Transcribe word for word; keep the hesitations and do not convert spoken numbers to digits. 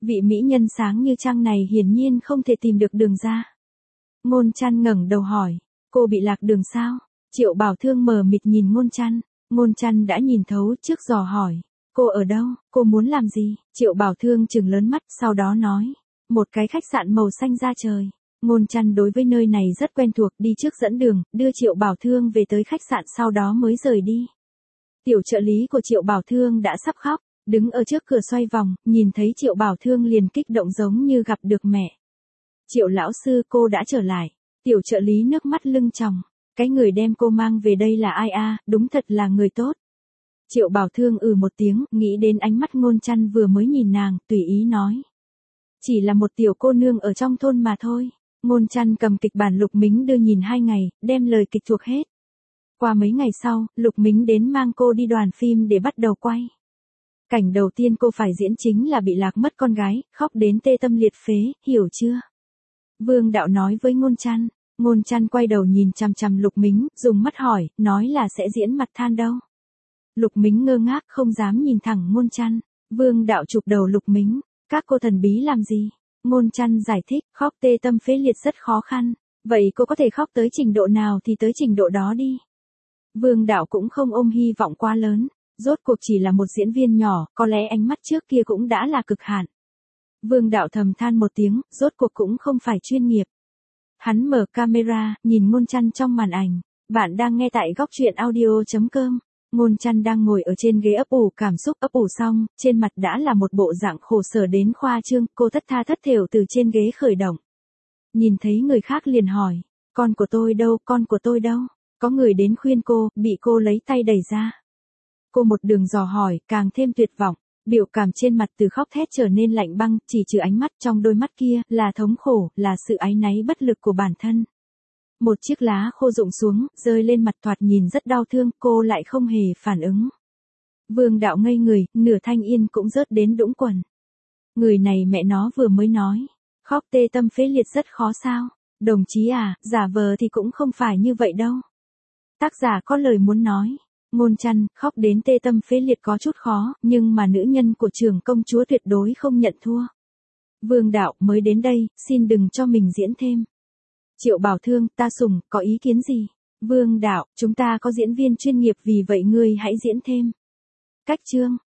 Vị mỹ nhân sáng như trăng này hiển nhiên không thể tìm được đường ra. Ngôn Trăn ngẩng đầu hỏi, cô bị lạc đường sao? Triệu Bảo Thương mờ mịt nhìn Ngôn Trăn, Ngôn Trăn đã nhìn thấu trước dò hỏi, cô ở đâu, cô muốn làm gì? Triệu Bảo Thương trừng lớn mắt, sau đó nói, một cái khách sạn màu xanh da trời. Ngôn Trăn đối với nơi này rất quen thuộc, đi trước dẫn đường, đưa Triệu Bảo Thương về tới khách sạn sau đó mới rời đi. Tiểu trợ lý của Triệu Bảo Thương đã sắp khóc, đứng ở trước cửa xoay vòng, nhìn thấy Triệu Bảo Thương liền kích động giống như gặp được mẹ. Triệu lão sư, cô đã trở lại. Tiểu trợ lý nước mắt lưng tròng, cái người đem cô mang về đây là ai a? À, đúng thật là người tốt. Triệu Bảo Thương ừ một tiếng, nghĩ đến ánh mắt Ngôn Trăn vừa mới nhìn nàng, tùy ý nói, chỉ là một tiểu cô nương ở trong thôn mà thôi. Ngôn Trăn cầm kịch bản Lục Mính đưa nhìn hai ngày, đem lời kịch thuộc hết. Qua mấy ngày sau, Lục Mính đến mang cô đi đoàn phim để bắt đầu quay. Cảnh đầu tiên cô phải diễn chính là bị lạc mất con gái, khóc đến tê tâm liệt phế, hiểu chưa? Vương Đạo nói với Ngôn Trăn. Ngôn Trăn quay đầu nhìn chằm chằm Lục Mính, dùng mắt hỏi, nói là sẽ diễn mặt than đâu. Lục Mính ngơ ngác không dám nhìn thẳng Ngôn Trăn. Vương Đạo chụp đầu Lục Mính, các cô thần bí làm gì? Ngôn Trăn giải thích, khóc tê tâm phế liệt rất khó khăn, vậy cô có thể khóc tới trình độ nào thì tới trình độ đó đi. Vương Đạo cũng không ôm hy vọng quá lớn, rốt cuộc chỉ là một diễn viên nhỏ, có lẽ ánh mắt trước kia cũng đã là cực hạn. Vương Đạo thầm than một tiếng, rốt cuộc cũng không phải chuyên nghiệp. Hắn mở camera, nhìn Ngôn Trăn trong màn ảnh. Bạn đang nghe tại góc truyện audio chấm com. Ngôn Trăn đang ngồi ở trên ghế ấp ủ cảm xúc, ấp ủ xong, trên mặt đã là một bộ dạng khổ sở đến khoa trương, cô thất tha thất thểu từ trên ghế khởi động. Nhìn thấy người khác liền hỏi, con của tôi đâu, con của tôi đâu? Có người đến khuyên cô, bị cô lấy tay đẩy ra. Cô một đường dò hỏi, càng thêm tuyệt vọng, biểu cảm trên mặt từ khóc thét trở nên lạnh băng, chỉ trừ ánh mắt trong đôi mắt kia, là thống khổ, là sự áy náy bất lực của bản thân. Một chiếc lá khô rụng xuống, rơi lên mặt thoạt nhìn rất đau thương, cô lại không hề phản ứng. Vương Đạo ngây người, nửa thanh yên cũng rớt đến đũng quần. Người này mẹ nó vừa mới nói, khóc tê tâm phế liệt rất khó sao? Đồng chí à, giả vờ thì cũng không phải như vậy đâu. Tác giả có lời muốn nói. Ngôn Trăn, khóc đến tê tâm phế liệt có chút khó, nhưng mà nữ nhân của Trưởng công chúa tuyệt đối không nhận thua. Vương Đạo, mới đến đây, xin đừng cho mình diễn thêm. Triệu Bảo Thương, ta sủng, có ý kiến gì? Vương Đạo, chúng ta có diễn viên chuyên nghiệp vì vậy ngươi hãy diễn thêm. Cách chương.